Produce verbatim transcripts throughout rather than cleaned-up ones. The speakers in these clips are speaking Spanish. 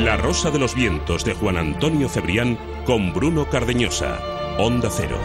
La Rosa de los Vientos de Juan Antonio Cebrián con Bruno Cardeñosa. Onda Cero.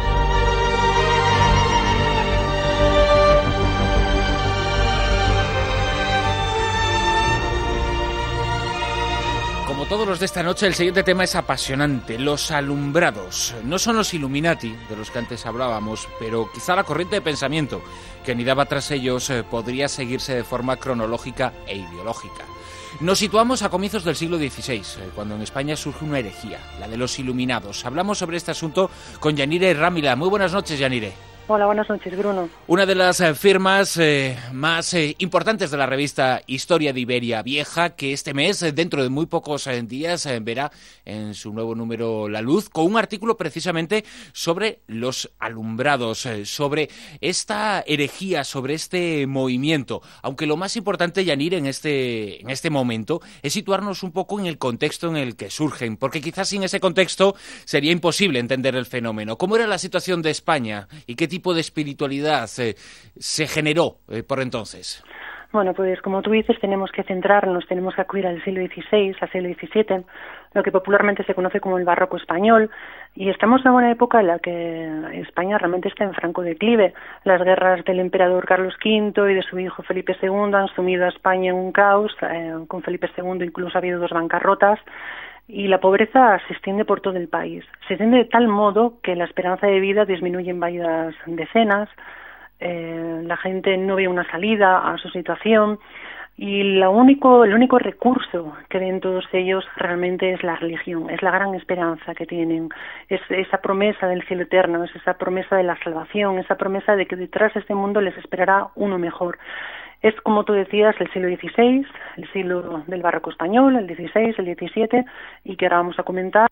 Como todos los de esta noche, el siguiente tema es apasionante. Los alumbrados. No son los Illuminati, de los que antes hablábamos, pero quizá la corriente de pensamiento que anidaba tras ellos eh, podría seguirse de forma cronológica e ideológica. Nos situamos a comienzos del siglo dieciséis, eh, cuando en España surge una herejía, la de los Iluminados. Hablamos sobre este asunto con Yanire Rámila. Muy buenas noches, Yanire. Hola, buenas noches, Bruno. Una de las eh, firmas eh, más eh, importantes de la revista Historia de Iberia Vieja, que este mes, eh, dentro de muy pocos eh, días, eh, verá en su nuevo número la luz, con un artículo precisamente sobre los alumbrados, eh, sobre esta herejía, sobre este movimiento. Aunque lo más importante, Yanir, en este, en este momento, es situarnos un poco en el contexto en el que surgen, porque quizás sin ese contexto sería imposible entender el fenómeno. ¿Cómo era la situación de España y qué tipo de espiritualidad eh, se generó eh, por entonces? Bueno, pues como tú dices, tenemos que centrarnos, tenemos que acudir al siglo dieciséis, al siglo diecisiete, lo que popularmente se conoce como el barroco español, y estamos en una época en la que España realmente está en franco declive. Las guerras del emperador Carlos quinto y de su hijo Felipe segundo han sumido a España en un caos. Eh, con Felipe segundo incluso ha habido dos bancarrotas, y la pobreza se extiende por todo el país. Se extiende de tal modo que la esperanza de vida disminuye en varias decenas, eh, la gente no ve una salida a su situación, y la único, el único recurso que ven todos ellos realmente es la religión, es la gran esperanza que tienen, es esa promesa del cielo eterno, es esa promesa de la salvación, esa promesa de que detrás de este mundo les esperará uno mejor. Es, como tú decías, el siglo dieciséis, el siglo del barroco español, el dieciséis, el diecisiete, y que ahora vamos a comentar.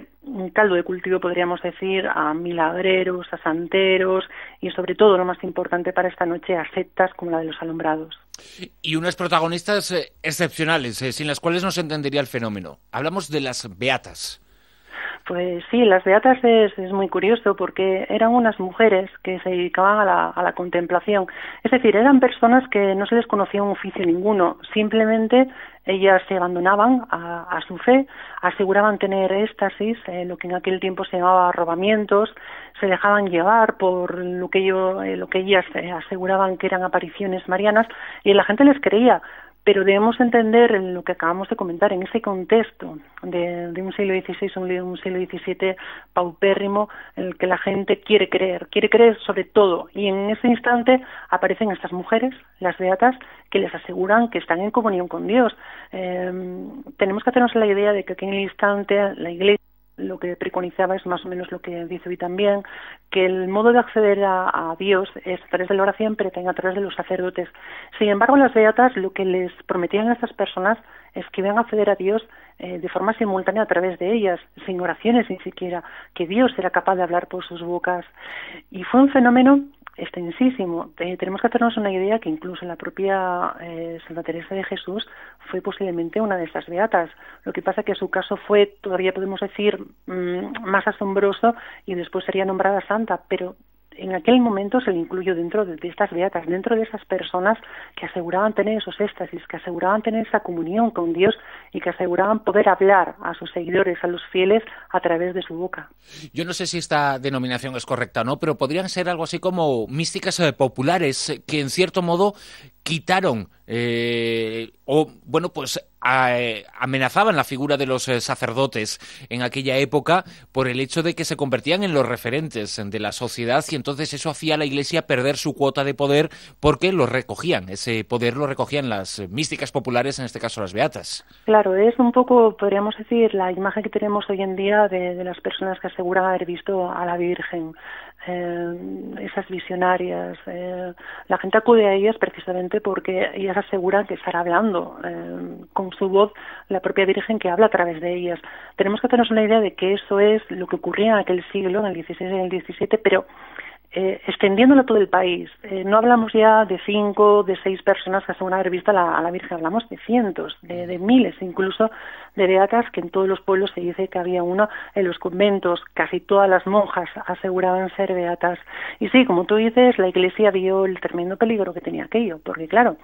Un caldo de cultivo, podríamos decir, a milagreros, a santeros y, sobre todo, lo más importante para esta noche, a sectas como la de los alumbrados. Y unas protagonistas eh, excepcionales, eh, sin las cuales no se entendería el fenómeno. Hablamos de las beatas. Pues sí, las beatas es, es muy curioso porque eran unas mujeres que se dedicaban a la, a la contemplación. Es decir, eran personas que no se les conocía un oficio ninguno, simplemente ellas se abandonaban a, a su fe, aseguraban tener éxtasis, eh, lo que en aquel tiempo se llamaba arrobamientos, se dejaban llevar por lo que, ello, eh, lo que ellas eh, aseguraban que eran apariciones marianas, y la gente les creía. Pero debemos entender en lo que acabamos de comentar, en ese contexto de, de un siglo dieciséis o un siglo diecisiete paupérrimo, en el que la gente quiere creer, quiere creer sobre todo, y en ese instante aparecen estas mujeres, las beatas, que les aseguran que están en comunión con Dios. Eh, tenemos que hacernos la idea de que aquí en el instante la Iglesia lo que preconizaba es más o menos lo que dice hoy también, que el modo de acceder a, a Dios es a través de la oración, pero también a través de los sacerdotes. Sin embargo, las beatas lo que les prometían a estas personas es que iban a acceder a Dios eh, de forma simultánea a través de ellas, sin oraciones ni siquiera, que Dios era capaz de hablar por sus bocas. Y fue un fenómeno extensísimo. Eh, tenemos que hacernos una idea que incluso la propia eh, Santa Teresa de Jesús fue posiblemente una de estas beatas. Lo que pasa que su caso fue, todavía podemos decir, mmm, más asombroso, y después sería nombrada santa, pero en aquel momento se le incluyó dentro de, de estas beatas, dentro de esas personas que aseguraban tener esos éxtasis, que aseguraban tener esa comunión con Dios y que aseguraban poder hablar a sus seguidores, a los fieles, a través de su boca. Yo no sé si esta denominación es correcta o no, pero podrían ser algo así como místicas eh, populares que en cierto modo quitaron eh, o, bueno, pues a, eh, amenazaban la figura de los eh, sacerdotes en aquella época por el hecho de que se convertían en los referentes de la sociedad, y entonces eso hacía a la Iglesia perder su cuota de poder porque lo recogían, ese poder lo recogían las místicas populares, en este caso las beatas. Claro, es un poco, podríamos decir, la imagen que tenemos hoy en día de, de las personas que aseguran haber visto a la Virgen. Eh, esas visionarias, eh, la gente acude a ellas precisamente porque ellas aseguran que estará hablando eh, con su voz la propia Virgen, que habla a través de ellas. Tenemos que hacernos una idea de que eso es lo que ocurría en aquel siglo, en el dieciséis y en el diecisiete, pero eh, extendiéndolo a todo el país. Eh, no hablamos ya de cinco, de seis personas que aseguran haber visto a la, a la Virgen, hablamos de cientos, de, de miles, incluso de beatas, que en todos los pueblos se dice que había uno en los conventos. Casi todas las monjas aseguraban ser beatas. Y sí, como tú dices, la Iglesia vio el tremendo peligro que tenía aquello, porque claro,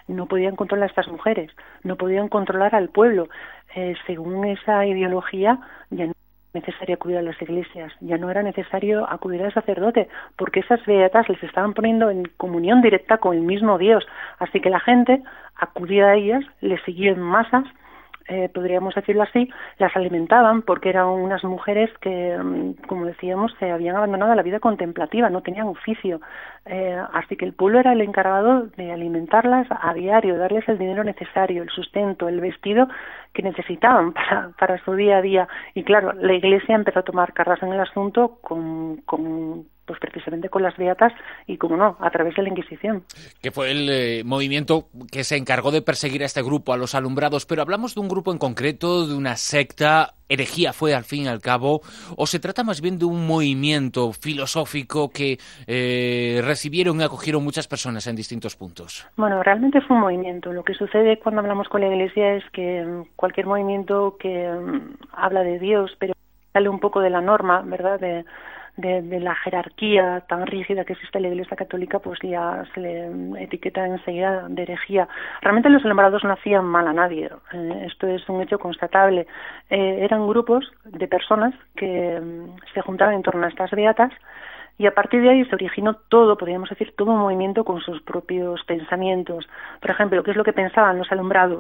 no podían controlar a estas mujeres, no podían controlar al pueblo. Eh, según esa ideología, ya no era necesario acudir a las iglesias, ya no era necesario acudir al sacerdote, porque esas beatas les estaban poniendo en comunión directa con el mismo Dios. Así que la gente acudía a ellas, les seguía en masas, Eh, podríamos decirlo así, las alimentaban porque eran unas mujeres que, como decíamos, se habían abandonado a la vida contemplativa, no tenían oficio. Eh, así que el pueblo era el encargado de alimentarlas a diario, darles el dinero necesario, el sustento, el vestido que necesitaban para, para su día a día. Y claro, la Iglesia empezó a tomar cartas en el asunto con, con pues precisamente con las beatas y, como no, a través de la Inquisición. Que fue el eh, movimiento que se encargó de perseguir a este grupo, a los alumbrados, pero hablamos de un grupo en concreto, de una secta, herejía fue al fin y al cabo, o se trata más bien de un movimiento filosófico que eh, recibieron y acogieron muchas personas en distintos puntos. Bueno, realmente fue un movimiento. Lo que sucede cuando hablamos con la Iglesia es que cualquier movimiento que um, habla de Dios, pero sale un poco de la norma, ¿verdad?, de De, de la jerarquía tan rígida que existe en la Iglesia Católica, pues ya se le etiqueta enseguida de herejía. Realmente los alumbrados no hacían mal a nadie, eh, esto es un hecho constatable. Eh, eran grupos de personas que um, se juntaban en torno a estas beatas, y a partir de ahí se originó todo, podríamos decir, todo un movimiento con sus propios pensamientos. Por ejemplo, ¿qué es lo que pensaban los alumbrados?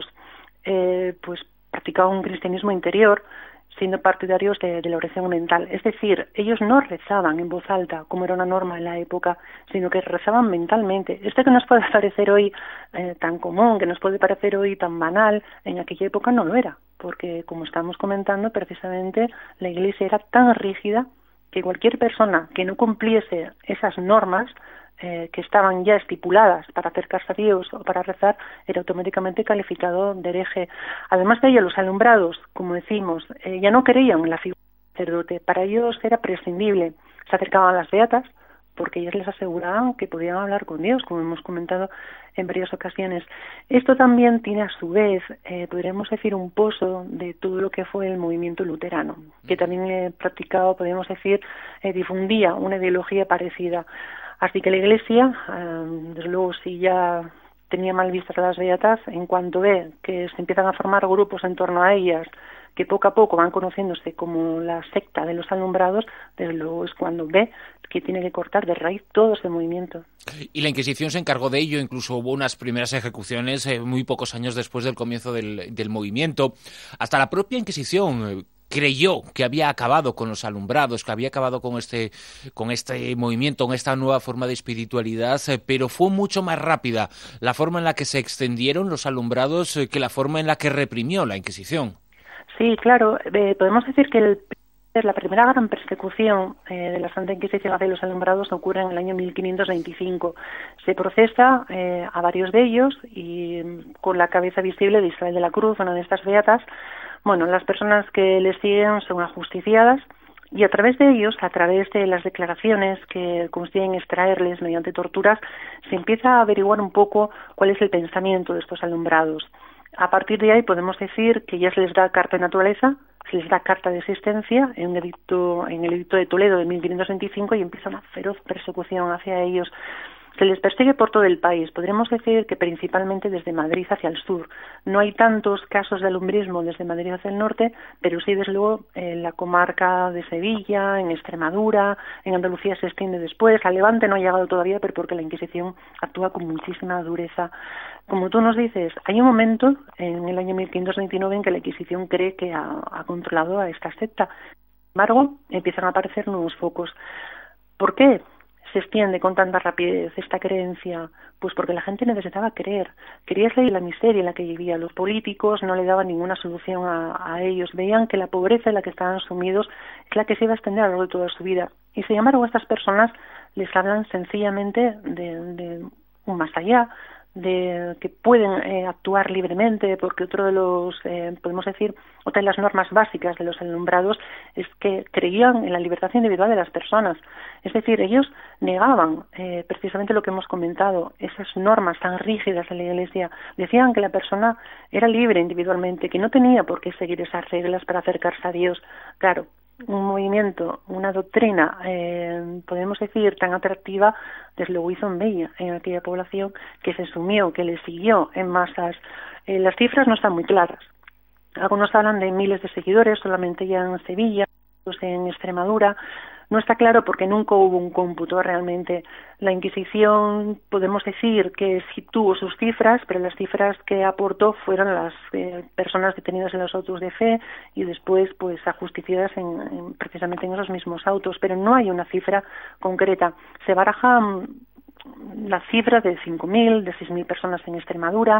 Eh, pues practicaban un cristianismo interior, siendo partidarios de, de la oración mental. Es decir, ellos no rezaban en voz alta, como era una norma en la época, sino que rezaban mentalmente. Esto que nos puede parecer hoy eh, tan común, que nos puede parecer hoy tan banal, en aquella época no lo era, porque, como estamos comentando, precisamente la Iglesia era tan rígida que cualquier persona que no cumpliese esas normas Eh, que estaban ya estipuladas para acercarse a Dios o para rezar, era automáticamente calificado de hereje. Además de ello, los alumbrados, como decimos, eh, ya no creían en la figura del sacerdote. Para ellos era prescindible. Se acercaban a las beatas porque ellas les aseguraban que podían hablar con Dios, como hemos comentado en varias ocasiones. Esto también tiene a su vez, eh, podríamos decir, un pozo de todo lo que fue el movimiento luterano, que también eh, practicaba, podríamos decir, eh, difundía una ideología parecida. Así que la Iglesia, eh, desde luego, si ya tenía mal vistas a las beatas, en cuanto ve que se empiezan a formar grupos en torno a ellas, que poco a poco van conociéndose como la secta de los alumbrados, desde luego es cuando ve que tiene que cortar de raíz todo ese movimiento. Y la Inquisición se encargó de ello, incluso hubo unas primeras ejecuciones eh, muy pocos años después del comienzo del, del movimiento. Hasta la propia Inquisición eh, creyó que había acabado con los alumbrados, que había acabado con este, con este movimiento, con esta nueva forma de espiritualidad, eh, pero fue mucho más rápida la forma en la que se extendieron los alumbrados eh, que la forma en la que reprimió la Inquisición. Sí, claro. Eh, podemos decir que el, la primera gran persecución eh, de la Santa Inquisición hacia los alumbrados ocurre en el año mil quinientos veinticinco. Se procesa eh, a varios de ellos y con la cabeza visible de Isabel de la Cruz, una de estas beatas. Bueno, las personas que le siguen son ajusticiadas y a través de ellos, a través de las declaraciones que consiguen extraerles mediante torturas, se empieza a averiguar un poco cuál es el pensamiento de estos alumbrados. A partir de ahí podemos decir que ya se les da carta de naturaleza, se les da carta de existencia en, un edicto, en el edicto de Toledo de mil quinientos veinticinco y empieza una feroz persecución hacia ellos. Se les persigue por todo el país. Podríamos decir que principalmente desde Madrid hacia el sur. No hay tantos casos de alumbrismo desde Madrid hacia el norte, pero sí, desde luego, en la comarca de Sevilla, en Extremadura, en Andalucía se extiende después. A Levante no ha llegado todavía, pero porque la Inquisición actúa con muchísima dureza. Como tú nos dices, hay un momento en el año mil quinientos veintinueve en que la Inquisición cree que ha, ha controlado a esta secta. Sin embargo, empiezan a aparecer nuevos focos. ¿Por qué se extiende con tanta rapidez esta creencia? Pues porque la gente necesitaba creer. Quería salir de la miseria en la que vivía. Los políticos no le daban ninguna solución a, a ellos. Veían que la pobreza en la que estaban sumidos es la que se iba a extender a lo largo de toda su vida. Y sin embargo, estas personas les hablan sencillamente de, de un más allá, de que pueden eh, actuar libremente, porque otro de los, eh, podemos decir, otra de las normas básicas de los alumbrados es que creían en la libertad individual de las personas. Es decir, ellos negaban eh, precisamente lo que hemos comentado, esas normas tan rígidas de la Iglesia. Decían que la persona era libre individualmente, que no tenía por qué seguir esas reglas para acercarse a Dios. Claro, un movimiento, una doctrina, eh, podemos decir, tan atractiva, desde luego hizo en Bella, en aquella población, que se sumió, que le siguió en masas. Eh, las cifras no están muy claras. Algunos hablan de miles de seguidores, solamente ya en Sevilla, en Extremadura. No está claro porque nunca hubo un cómputo realmente. La Inquisición, podemos decir que sí tuvo sus cifras, pero las cifras que aportó fueron las eh, personas detenidas en los autos de fe y después pues ajusticiadas en, en, precisamente en esos mismos autos, pero no hay una cifra concreta. Se baraja um, la cifra de cinco mil, de seis mil personas en Extremadura,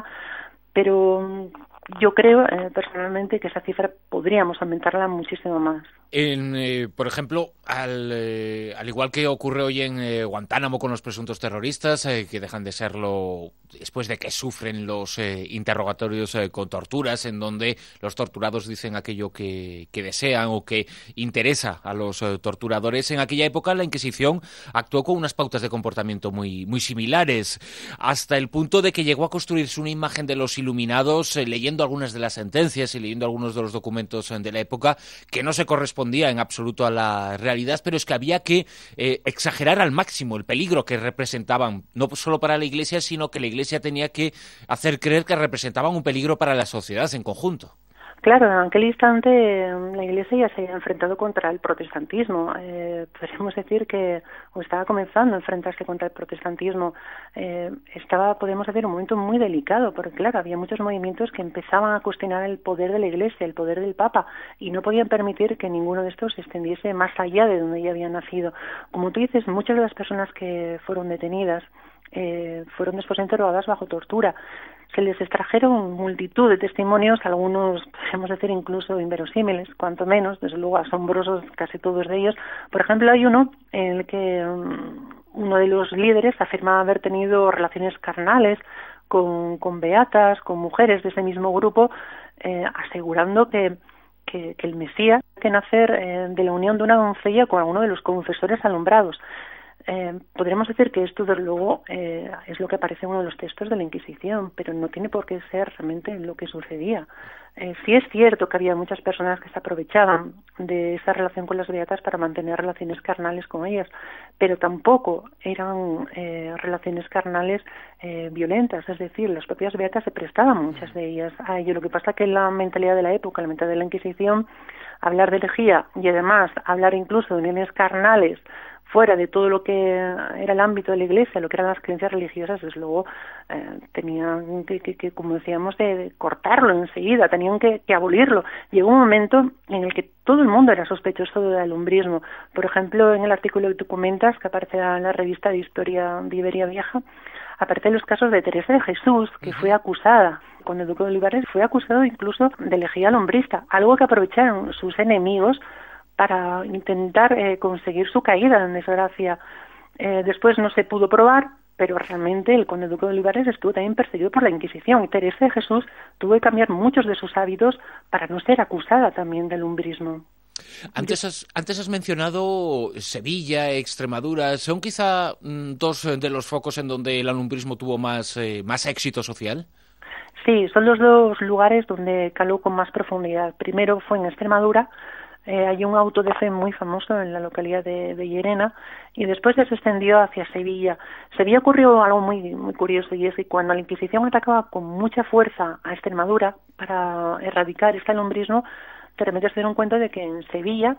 pero um, yo creo eh, personalmente que esa cifra podríamos aumentarla muchísimo más. En, eh, por ejemplo, al, eh, al igual que ocurre hoy en eh, Guantánamo con los presuntos terroristas, eh, que dejan de serlo después de que sufren los eh, interrogatorios eh, con torturas, en donde los torturados dicen aquello que, que desean o que interesa a los eh, torturadores. En aquella época la Inquisición actuó con unas pautas de comportamiento muy, muy similares, hasta el punto de que llegó a construirse una imagen de los iluminados, eh, leyendo algunas de las sentencias y leyendo algunos de los documentos eh, de la época, que no se correspondían en absoluto a la realidad, pero es que había que eh, exagerar al máximo el peligro que representaban, no solo para la Iglesia, sino que la Iglesia tenía que hacer creer que representaban un peligro para la sociedad en conjunto. Claro, en aquel instante la Iglesia ya se había enfrentado contra el protestantismo. Eh, podríamos decir que o estaba comenzando a enfrentarse contra el protestantismo. Eh, estaba, podemos decir, un momento muy delicado, porque claro, había muchos movimientos que empezaban a cuestionar el poder de la Iglesia, el poder del Papa, y no podían permitir que ninguno de estos se extendiese más allá de donde ya habían nacido. Como tú dices, muchas de las personas que fueron detenidas eh, fueron después interrogadas bajo tortura. Se les extrajeron multitud de testimonios, algunos, podemos decir, incluso inverosímiles, cuanto menos, desde luego asombrosos casi todos de ellos. Por ejemplo, hay uno en el que um, uno de los líderes afirmaba haber tenido relaciones carnales con, con beatas, con mujeres de ese mismo grupo, eh, asegurando que, que, que el Mesías tiene que nacer eh, de la unión de una doncella con alguno de los confesores alumbrados. Eh, podríamos decir que esto, desde luego, eh, es lo que aparece en uno de los textos de la Inquisición, pero no tiene por qué ser realmente lo que sucedía. Eh, sí es cierto que había muchas personas que se aprovechaban de esa relación con las beatas para mantener relaciones carnales con ellas, pero tampoco eran eh, relaciones carnales eh, violentas, es decir, las propias beatas se prestaban, muchas de ellas, a ello. Lo que pasa es que la mentalidad de la época, la mentalidad de la Inquisición, hablar de herejía y además hablar incluso de uniones carnales fuera de todo lo que era el ámbito de la Iglesia, lo que eran las creencias religiosas, desde luego eh, tenían que, que, que, como decíamos, de, de cortarlo enseguida, tenían que, que abolirlo. Llegó un momento en el que todo el mundo era sospechoso del alumbrismo. Por ejemplo, en el artículo que tú comentas, que aparece en la revista de Historia de Iberia Vieja, aparecen los casos de Teresa de Jesús, que fue acusada, con el duque de Olivares, fue acusado incluso de herejía alumbrista, algo que aprovecharon sus enemigos para intentar eh, conseguir su caída, en desgracia. Eh, después no se pudo probar, pero realmente el conde duque de Olivares estuvo también perseguido por la Inquisición, y Teresa de Jesús tuvo que cambiar muchos de sus hábitos para no ser acusada también del alumbrismo. Antes has, antes has mencionado Sevilla, Extremadura. ¿Son quizá mmm, dos de los focos en donde el alumbrismo tuvo más, eh, más éxito social? Sí, son los dos lugares donde caló con más profundidad. Primero fue en Extremadura. Eh, hay un auto de fe muy famoso en la localidad de, de Llerena, y después ya se extendió hacia Sevilla. Sevilla ocurrió algo muy, muy curioso, y es que cuando la Inquisición atacaba con mucha fuerza a Extremadura para erradicar este alumbrismo, de repente se dieron cuenta de que en Sevilla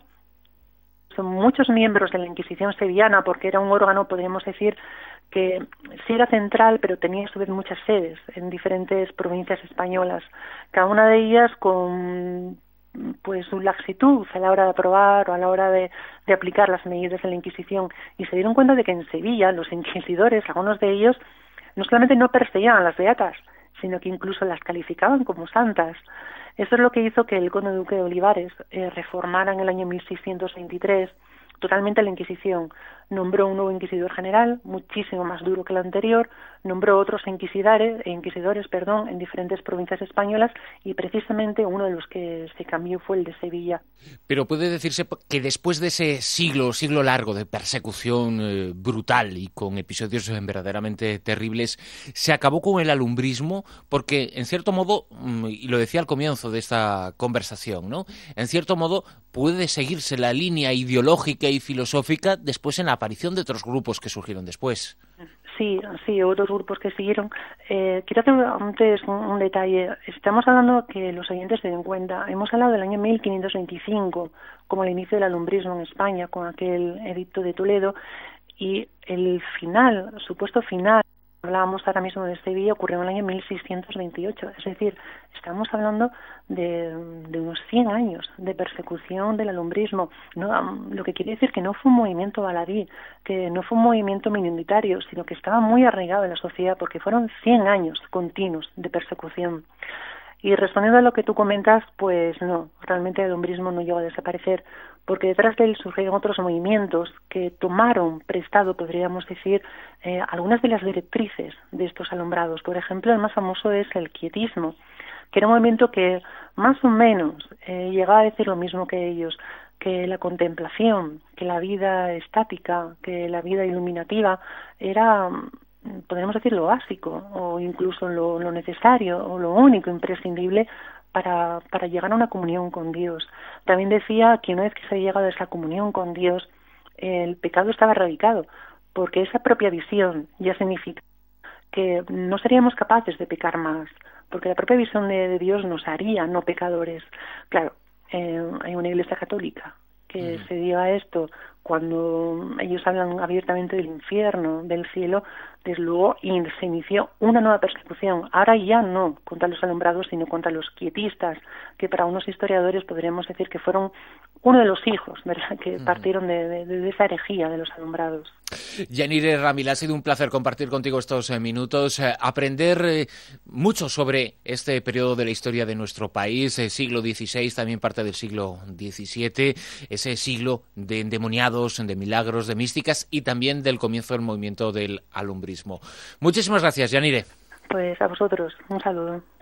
son muchos miembros de la Inquisición sevillana, porque era un órgano, podríamos decir, que sí era central, pero tenía a su vez muchas sedes en diferentes provincias españolas, cada una de ellas con pues su laxitud a la hora de aprobar o a la hora de, de aplicar las medidas de la Inquisición, y se dieron cuenta de que en Sevilla los inquisidores, algunos de ellos, no solamente no perseguían a las beatas, sino que incluso las calificaban como santas. Eso es lo que hizo que el conde duque de Olivares eh, reformara en el año mil seiscientos veintitrés totalmente a la Inquisición. Nombró un nuevo inquisidor general, muchísimo más duro que el anterior, nombró otros inquisidores, inquisidores perdón, en diferentes provincias españolas, y precisamente uno de los que se cambió fue el de Sevilla. Pero puede decirse que después de ese siglo, siglo largo de persecución eh, brutal y con episodios verdaderamente terribles, se acabó con el alumbrismo, porque en cierto modo, y lo decía al comienzo de esta conversación, ¿no?, en cierto modo puede seguirse la línea ideológica y filosófica después en la aparición de otros grupos que surgieron después. Sí, sí, otros grupos que siguieron. Eh, quiero hacer antes un, un detalle. Estamos hablando, que los oyentes se den cuenta, hemos hablado del año mil quinientos veinticinco como el inicio del alumbrismo en España, con aquel edicto de Toledo, y el final, supuesto final, hablábamos ahora mismo de Sevilla, ocurrió en el año mil seiscientos veintiocho, es decir, estamos hablando de, de unos cien años de persecución del alumbrismo, ¿no? Lo que quiere decir que no fue un movimiento baladí, que no fue un movimiento minoritario, sino que estaba muy arraigado en la sociedad, porque fueron cien años continuos de persecución. Y respondiendo a lo que tú comentas, pues no, realmente el alumbrismo no llegó a desaparecer, porque detrás de él surgieron otros movimientos que tomaron prestado, podríamos decir, eh, algunas de las directrices de estos alumbrados. Por ejemplo, el más famoso es el quietismo, que era un movimiento que más o menos eh, llegaba a decir lo mismo que ellos, que la contemplación, que la vida estática, que la vida iluminativa era, podríamos decir, lo básico, o incluso lo, lo necesario, o lo único, imprescindible para, para llegar a una comunión con Dios. También decía que una vez que se ha llegado a esa comunión con Dios, el pecado estaba erradicado, porque esa propia visión ya significa que no seríamos capaces de pecar más, porque la propia visión de, de Dios nos haría no pecadores. Claro, eh, hay una iglesia católica que mm. se diga a esto cuando ellos hablan abiertamente del infierno, del cielo, desde luego, y se inició una nueva persecución. Ahora ya no contra los alumbrados, sino contra los quietistas, que para unos historiadores podríamos decir que fueron uno de los hijos, ¿verdad?, que partieron de, de, de esa herejía de los alumbrados. Yanire Ramil, ha sido un placer compartir contigo estos eh, minutos, eh, aprender eh, mucho sobre este periodo de la historia de nuestro país, eh, siglo dieciséis, también parte del siglo diecisiete, ese siglo de endemoniados, de milagros, de místicas y también del comienzo del movimiento del alumbrismo. Muchísimas gracias, Yanire. Pues a vosotros, un saludo.